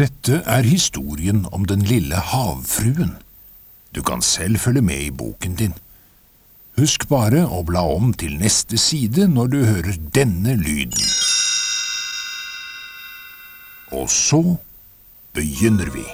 Dette historien om den lille havfruen. Du kan selv følge med i boken din. Husk bare å bla om til neste side når du hører denne lyden. Og så begynner vi.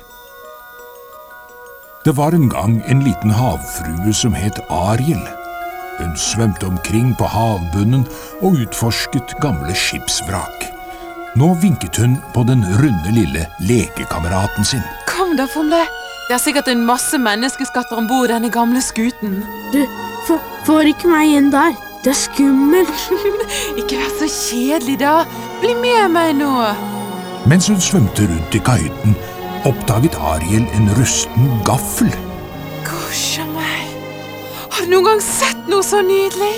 Det var en gang en liten havfrue som het Ariel. Hun svømte omkring på havbunnen og utforsket gamle skipsvrak. Nå vinket hun på den runde lille lekekameraten sin. Kom da, Fomle. Det er sikkert en masse menneskeskatter ombord denne gamle skuten. Du, får ikke meg inn der. Det er skummelt. Ikke vær så kjedelig da. Bli med meg nå. Mens hun svømte rundt i kahytten, oppdaget Ariel en rusten gaffel. Gosja meg. Har du noen gang sett noe så nydelig?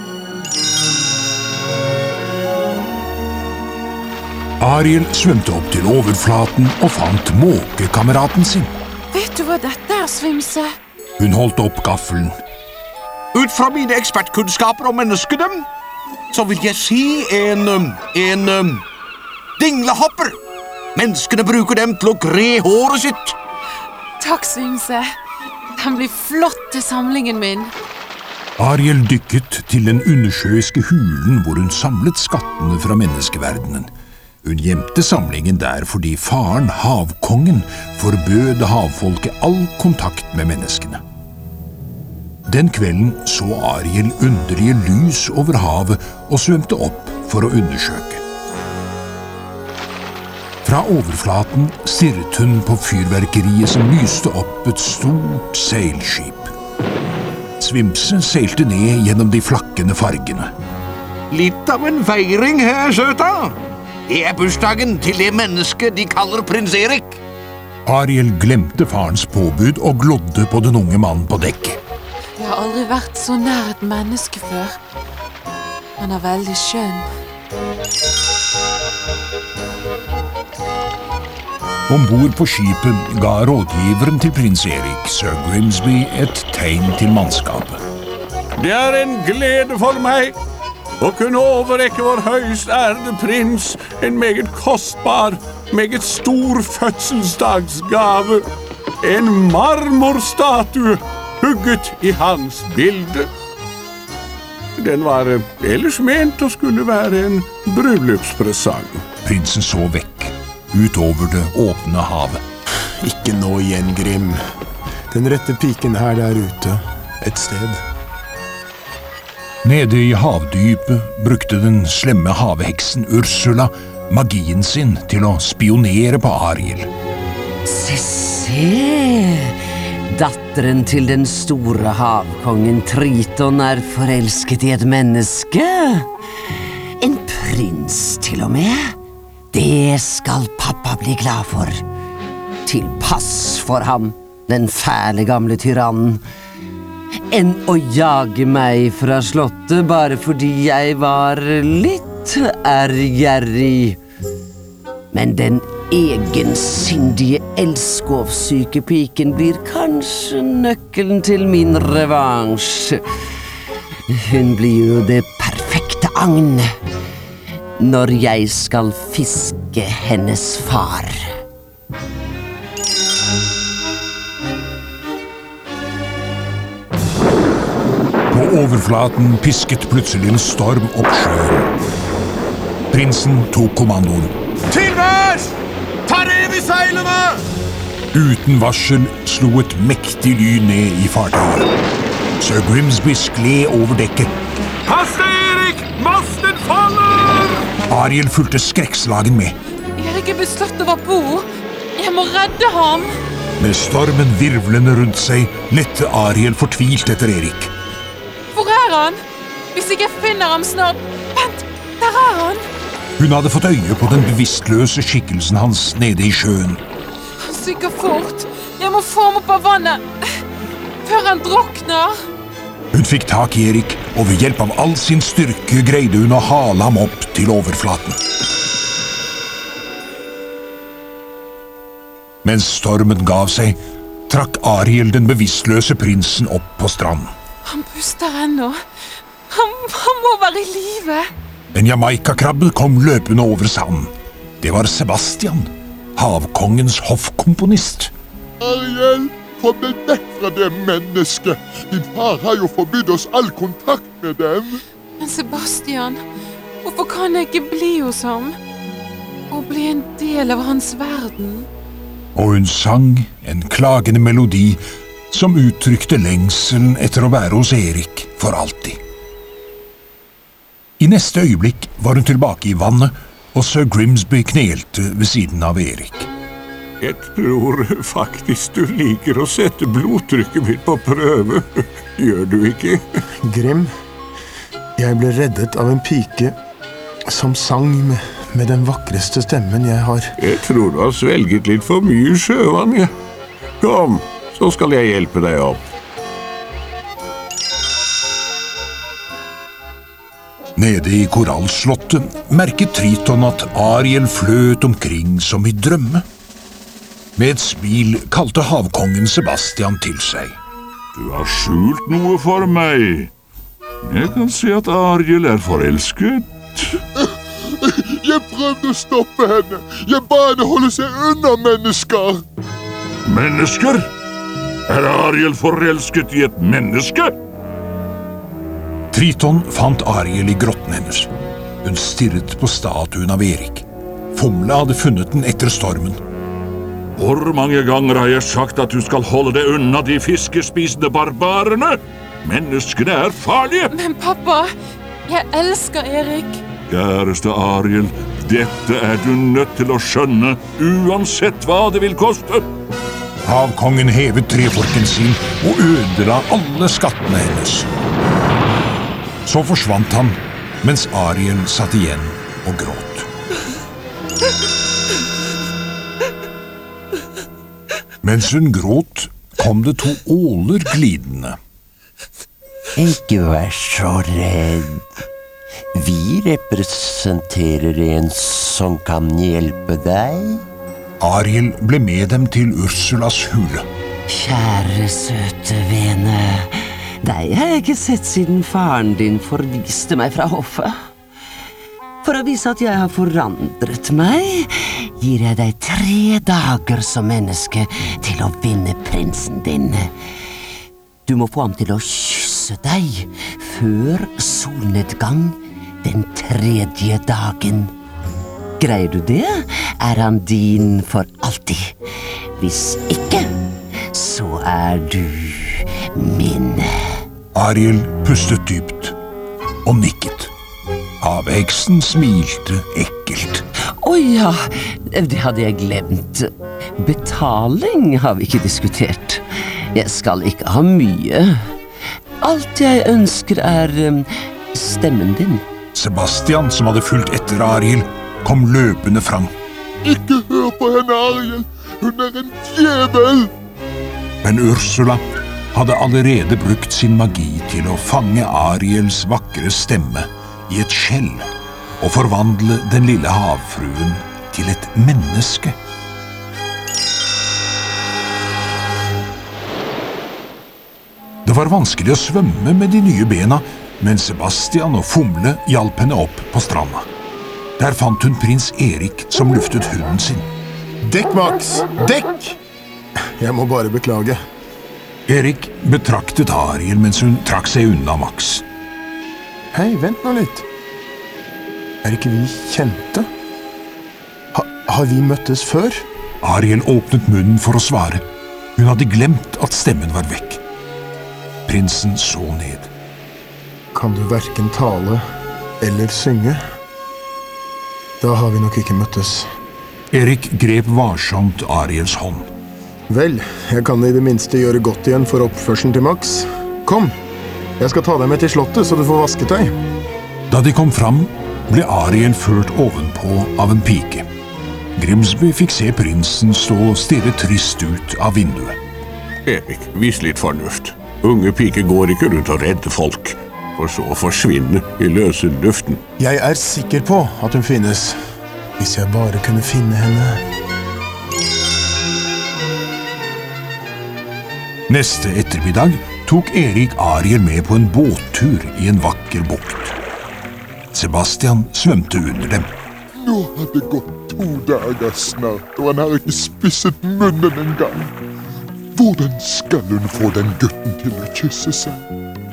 Ariel svømte opp til overflaten og fant måkekameraten sin. Vet du hva dette er, Svimse? Hun holdt opp gaffelen. Ut fra mine ekspertkunnskaper om menneskene, så vil jeg si en dinglehopper. Menneskene bruker dem til å gre håret sitt. Takk, Svimse. Den blir flott til samlingen min. Ariel dykket til den undersjøiske hulen hvor hun samlet skattene fra menneskeverdenen. Hun gjemte samlingen der fordi faren, havkongen, forbød havfolket all kontakt med menneskene. Den kvelden så Ariel underlige lys over havet og svømte opp for å undersøke. Fra overflaten stirret hun på fyrverkeriet som lyste opp et stort seilskip. Svimse seilte ned gjennom de flakkende fargene. Litt av en feiring her, søta. Det er bursdagen til det mennesket de kaller prins Erik. Ariel glemte farens påbud og glodde på den unge mannen på dekket. Jeg har aldri vært så nær et menneske før. Han er veldig skjønn. Ombord på skipet ga rådgiveren til prins Erik, Sir Grimsby, et tegn til mannskapet. Det er en glede for meg å kunne overrekke vår høyst ærede prins en meget kostbar, meget stor fødselsdagsgave. En marmorstatue hugget i hans bilde. Den var ellers ment å skulle være en bryllupspresang. Prinsen så vekk, utover det åpne havet. Ikke nå igjen, Grim. Den rette piken er der ute, et sted. Nede i havdypet brukte den slemme havheksen Ursula magien sin til å spionere på Ariel. Se, datteren til den store havkongen Triton er forelsket i et menneske. En prins til og med. Det skal pappa bli glad for. Til pass for ham, den fæle gamle tyrannen. Enn å jage meg fra slottet bare fordi jeg var litt ærgjerrig. Men den egensindige elskovssyke piken blir kanskje nøkkelen til min revansj. Hun blir jo det perfekte agn når jeg skal fiske hennes far. På overflaten pisket plutselig en storm opp sjøen. Prinsen tok kommandoen. Til værs! Ta rev i seilene! Uten varsel slo et mektig lyn ned i fartøyet. Sir Grimsby skled over dekket. Pass deg, Erik! Masten faller! Ariel fulgte skrekkslagen med. Erik er beslått over bord. Jeg må redde ham. Med stormen virvlende rundt seg, lette Ariel fortvilt etter Erik. Hvor er han? Hvis ikke jeg finner ham snart... Vent, der er han! Hun hadde fått øye på den bevisstløse skikkelsen hans nede i sjøen. Han synker fort. Jeg må få ham opp av vannet før han drukner. Hun fikk tak i Erik, og ved hjelp av all sin styrke greide hun å hale ham opp til overflaten. Mens stormen gav seg, trakk Ariel den bevisstløse prinsen opp på stranden. Han puster ennå. Han må være i live. En Jamaica-krabbe kom løpende over sanden. Det var Sebastian. havkongens hoffkomponist. Ariel, kom deg vekk fra det mennesket. Din far har jo forbydd oss all kontakt med dem. Men Sebastian, hvorfor kan jeg ikke bli hos ham? Og bli en del av hans verden? Og hun sang en klagende melodi som uttrykte lengselen etter å være hos Erik for alltid. I neste øyeblikk var hun tilbake i vannet, og Sir Grimsby knelte ved siden av Erik. Jeg tror faktisk du liker å sette blodtrykket mitt på prøve. Gjør du ikke? Grim, jeg ble reddet av en pike som sang med den vakreste stemmen jeg har. Jeg tror du har svelget litt for mye sjøvann, ja. Kom, så skal jeg hjelpe deg opp. Nede i korallslottet merket Triton at Ariel fløt omkring som i drømme. Med et smil kalte havkongen Sebastian til seg. Du har skjult noe for meg. Jeg kan se at Ariel er forelsket. Jeg prøvde å stoppe henne. Jeg ba henne holde seg unna mennesker. Mennesker? Er Ariel forelsket i et menneske? Triton fant Ariel i grotten hennes. Hun stirret på statuen av Erik. Fomle hadde funnet den etter stormen. Hvor mange ganger har jeg sagt at du skal holde deg unna de fiskespisende barbarene? Menneskene er farlige! Men pappa, jeg elsker Erik. Kjæreste Ariel, dette er du nødt til å skjønne, uansett hva det vil koste. Havkongen hevet treforken sin og ødela alle skattene hennes. Så forsvant han, mens Ariel satt igjen og gråt. Mens hun gråt, kom det 2 åler glidende. Ikke vær så redd. Vi representerer en som kan hjelpe deg. Ariel ble med dem til Ursulas hule. Kjære søte vene, deg har jeg ikke sett siden faren din forviste meg fra hoffet. For å vise at jeg har forandret meg, gir jeg deg 3 dager som menneske til å vinne prinsen din. Du må få ham til å kysse deg før solnedgang den 3. dagen. Greier du det, er han din for alltid. Hvis ikke, så er du min. Ariel pustet dypt og nikket. Havheksen smilte ekkelt. Ja, det hadde jeg glemt. Betaling har vi ikke diskutert. Jeg skal ikke ha mye. Alt jeg ønsker er stemmen din. Sebastian, som hadde fulgt etter Ariel, kom løpende fram. Ikke hør på henne, Ariel. Hun er en djevel. Men Ursula hadde allerede brukt sin magi til å fange Ariels vakre stemme i et skjell og forvandle den lille havfruen til et menneske. Det var vanskelig å svømme med de nye bena, men Sebastian og Fomle hjalp henne opp på stranda. Der fant hun prins Erik som luftet hunden sin. Dekk, Max! Dekk! Jeg må bare beklage. Erik betraktet Ariel mens hun trakk seg unna Max. Hei, vent nå litt. Er ikke vi kjente? Har vi møttes før? Ariel åpnet munnen for å svare. Hun hadde glemt at stemmen var vekk. Prinsen så ned. Kan du hverken tale eller synge? Da har vi nok ikke møttes. Erik grep varsomt Ariels hånd. Vel, jeg kan i det minste gjøre godt igjen for oppførselen til Max. Kom, jeg skal ta deg med til slottet så du får vasket deg. Da de kom fram, ble Ariel ført ovenpå av en pike. Grimsby fikk se prinsen stå og stirre trist ut av vinduet. Erik, vis litt fornuft. Unge piker går ikke rundt og redder folk, for så å forsvinne i løse luften. Jeg er sikker på at hun finnes, hvis jeg bare kunne finne henne. Neste ettermiddag tok Erik Ariel med på en båttur i en vakker bukt. Sebastian svømte under dem. Nå har det gått 2 dager snart, og han har ikke spisset munnen en gang. Hvordan skal hun få den gutten til å kysse seg?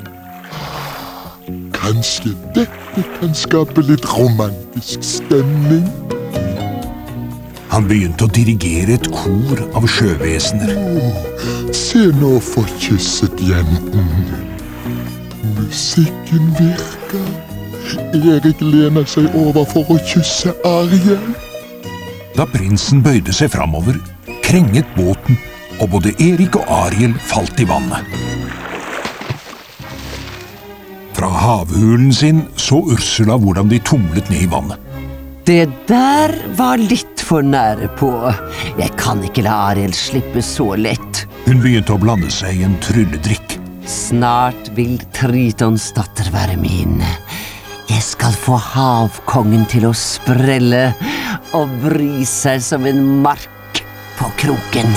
Kanskje dette kan skape litt romantisk stemning? Han begynte å dirigere et kor av sjøvesener. Se nå for kysset jenten. Musikken virker. Erik lener seg over for å kysse Ariel. Da prinsen bøyde seg framover, krenget båten, og både Erik og Ariel falt i vannet. Fra havhulen sin så Ursula hvordan de tumlet ned i vannet. Det der var litt for nære på. Jeg kan ikke la Ariel slippe så lett. Hun begynte å blande seg i en trylledrikk. Snart vil Tritons datter være min. Jeg skal få havkongen til å sprelle og bry seg som en mark på kroken.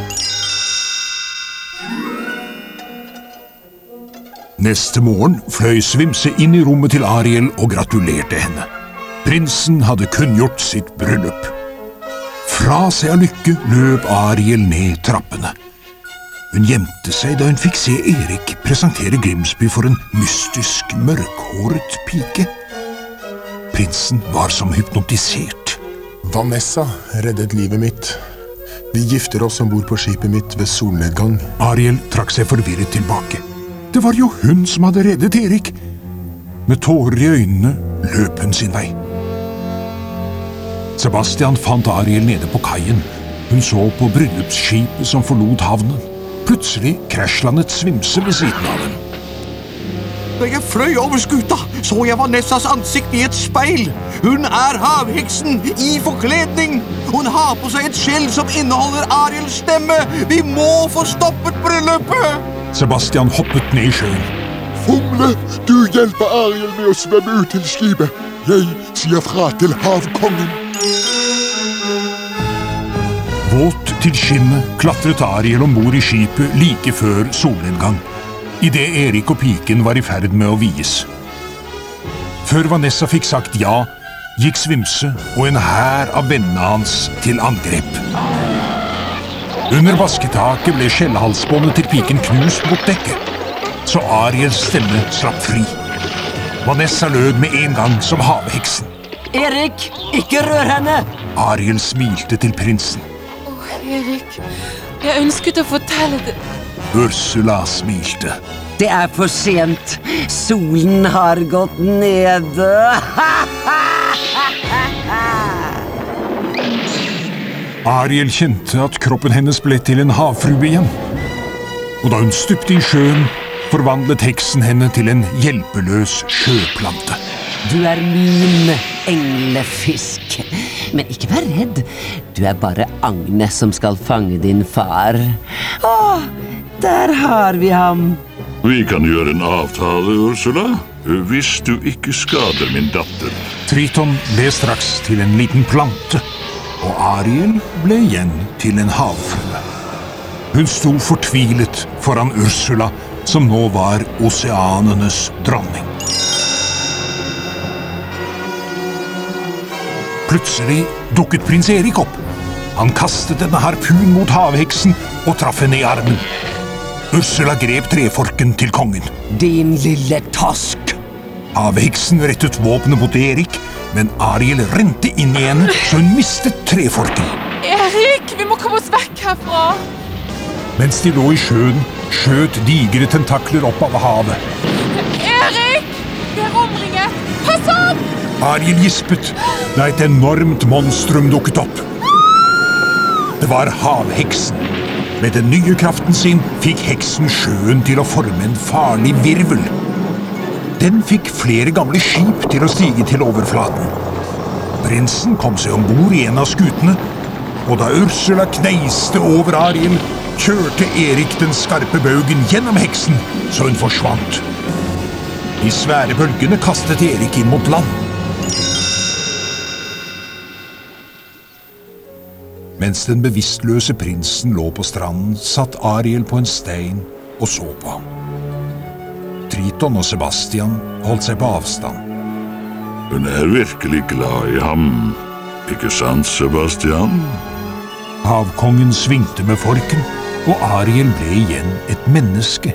Neste morgen fløy Svimse inn i rommet til Ariel og gratulerte henne. Prinsen hadde kunngjort sitt bryllup. Fra seg av lykke løp Ariel ned trappene. Hun gjemte seg da hun fikk se Erik presentere Grimsby for en mystisk, mørkhåret pike. Prinsen var som hypnotisert. Vanessa reddet livet mitt. Vi gifter oss ombord på skipet mitt ved solnedgang. Ariel trakk seg forvirret tilbake. Det var jo hun som hadde reddet Erik. Med tårer i øynene løp hun sin vei. Sebastian fant Ariel nede på kaien. Hun så på bryllupsskipet som forlot havnen. Plutselig krasjlandet Svimse ved siden av dem. Da jeg fløy over skuta, så jeg Vanessas ansikt i et speil. Hun er havheksen i forkledning. Hun har på seg et skjell som inneholder Ariels stemme. Vi må få stoppet bryllupet! Sebastian hoppet ned i sjøen. Fumle, du hjelper Ariel med å svømme ut til skipet. Jeg sier fra til havkongen. Våt til skinnet klatret Ariel ombord i skipet like før solnedgang, i det Erik og piken var i ferd med å vies. Før Vanessa fikk sagt ja, gikk Svimse og en hær av vennene hans til angrep. Under vasketaket ble skjellhalsbåndet til piken knust mot dekket, så Ariels stemme slapp fri. Vanessa lød med en gang som havheksen. Erik, ikke rør henne! Ariel smilte til prinsen. Erik, jeg ønsket å fortelle det. Ursula smilte. Det er for sent. Solen har gått nede. Ariel kjente at kroppen hennes ble til en havfrue igjen. Og da hun stupte i sjøen, forvandlet heksen henne til en hjelpeløs sjøplante. Du er min englefisk. Men ikke vær redd. Du er bare Agne som skal fange din far. Åh, der har vi ham. Vi kan gjøre en avtale, Ursula, hvis du ikke skader min datter. Triton ble straks til en liten plante, og Ariel ble igjen til en havfrue. Hun sto fortvilet foran Ursula, som nå var oseanenes dronning. Plutselig dukket prins Erik opp. Han kastet en harpun mot havheksen og traff henne i armen. Ursula grep treforken til kongen. Din lille tosk! Havheksen rettet våpenet mot Erik, men Ariel rente inn i henne, så hun mistet treforken. Erik, vi må komme oss vekk herfra! Mens de lå i sjøen, skjøt digre tentakler opp av havet. Erik! Vi er omringet! Pass opp! Ariel gispet da et enormt monstrum dukket opp. Det var havheksen. Med den nye kraften sin fikk heksen sjøen til å forme en farlig virvel. Den fikk flere gamle skip til å stige til overflaten. Prinsen kom seg ombord i en av skutene, og da Ursula kneiste over Ariel, kjørte Erik den skarpe baugen gjennom heksen, så hun forsvant. De svære bølgene kastet Erik inn mot land. Mens den bevisstløse prinsen lå på stranden, satt Ariel på en stein og så på ham. Triton og Sebastian holdt seg på avstand. Hun er virkelig glad i ham. Ikke sant, Sebastian? Havkongen svingte med forken, og Ariel ble igjen et menneske.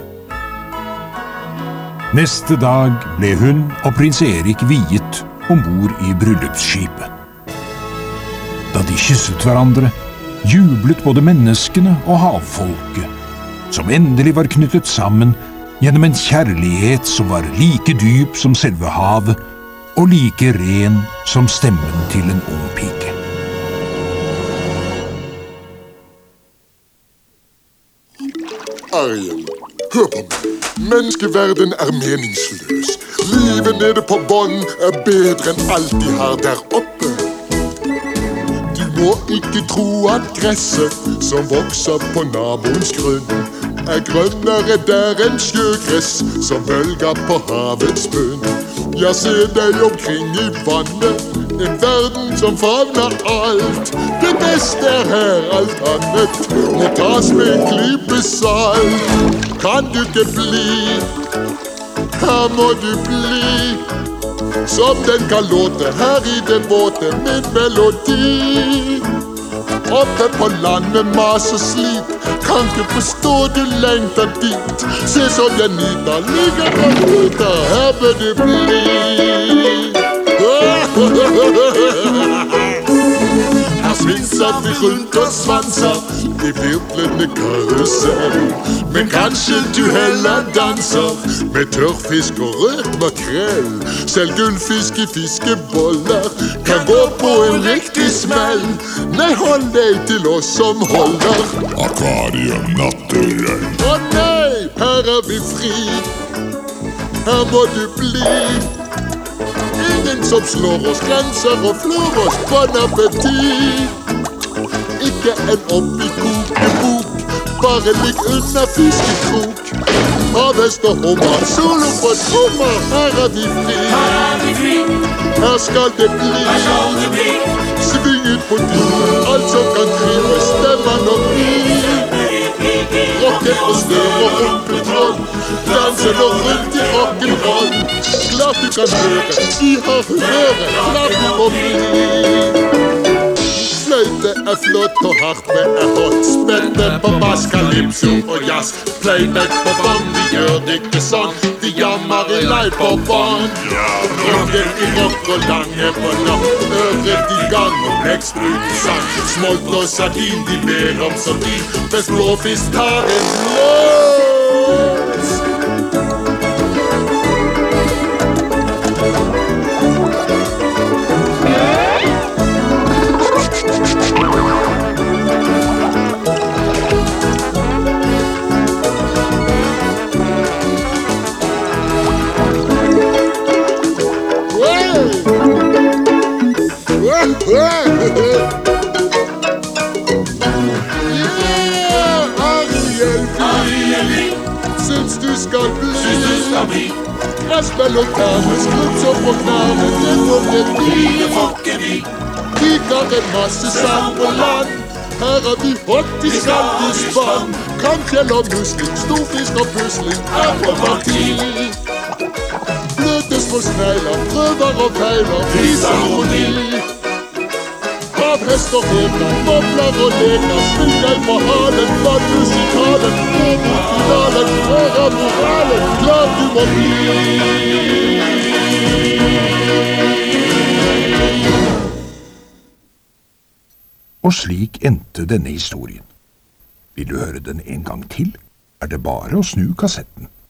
Neste dag ble hun og prins Erik viet ombord i bryllupsskipet. Da de kysset hverandre, jublet både menneskene og havfolket, som endelig var knyttet sammen gjennom en kjærlighet som var like dyp som selve havet, og like ren som stemmen til en ung pike. Ariel, hør på meg. Menneskeverden er meningsløs. Livet nede på bånd er bedre enn alt de har der oppe. Du må ikke tro at gresset som vokser på naboens grunn er grønnere der enn sjøgress som bølger på havets bunn. Ja, se deg omkring i vannet, en verden som favner alt. Det beste er her, alt annet må tas med en klype salt. Kan du ikke bli, her må du bli, som den kan låte her i den våte min melodi. Oppe på landet mas og slit, kan ikke forstå du lengter dit. Se som den nyter, ligger på puta, her bør du bli. Her svinser vi rundt og svanser i virvlende karusell. Men kanskje du heller danser med tørrfisk og rødt makrell. Selv gullfisk i fiskeboller kan gå på en riktig smell. Nei, hold deg til oss som holder Akvarium naturell. Å nei, her er vi fri. Her må du bli. Ingen som slår oss, grenser og flår oss. Bon appétit. Ikke en oppi kokebok, bare ligg under fiskekrok. Havhest og hummer, solo på trommer, her er vi fri. Her skal det bli. Sving ut på dyr, alt som kan krype, stemmer nok bli. Rocken og stør og rumpetroll, danser nå rundt i rock'n'roll. Klart du kan høre, de har humøret, klart du må bli. Fløyte er flott og harpe er hot. Spente på bass, calypso og jazz. Playback på bånd, vi gjør det ikke sånn. Vi jammer i live på bånd. Rocken i rock og lange på natt. Øret i gang og blekksprut i sang. Smolt og sardin, de ber om så de. Mens blåfisk tar en blås. Syns du skal bli. Gressbell og tærne, skrutt opp på knærne, det får ikke vi. Liker en masse sand på land, her er vi hot i skaldispann. Kamfjell og musling, storfisk og pusling, er på parti. Bløtes på snegler, prøver og feiler, viser harmoni. Havhest og heker, bobler og leker, sving deg på halen, bad musikalen, gå mot finalen, hører moralen, klart du må bli. Og slik endte denne historien. Vil du høre den en gang til, er det bare å snu kassetten.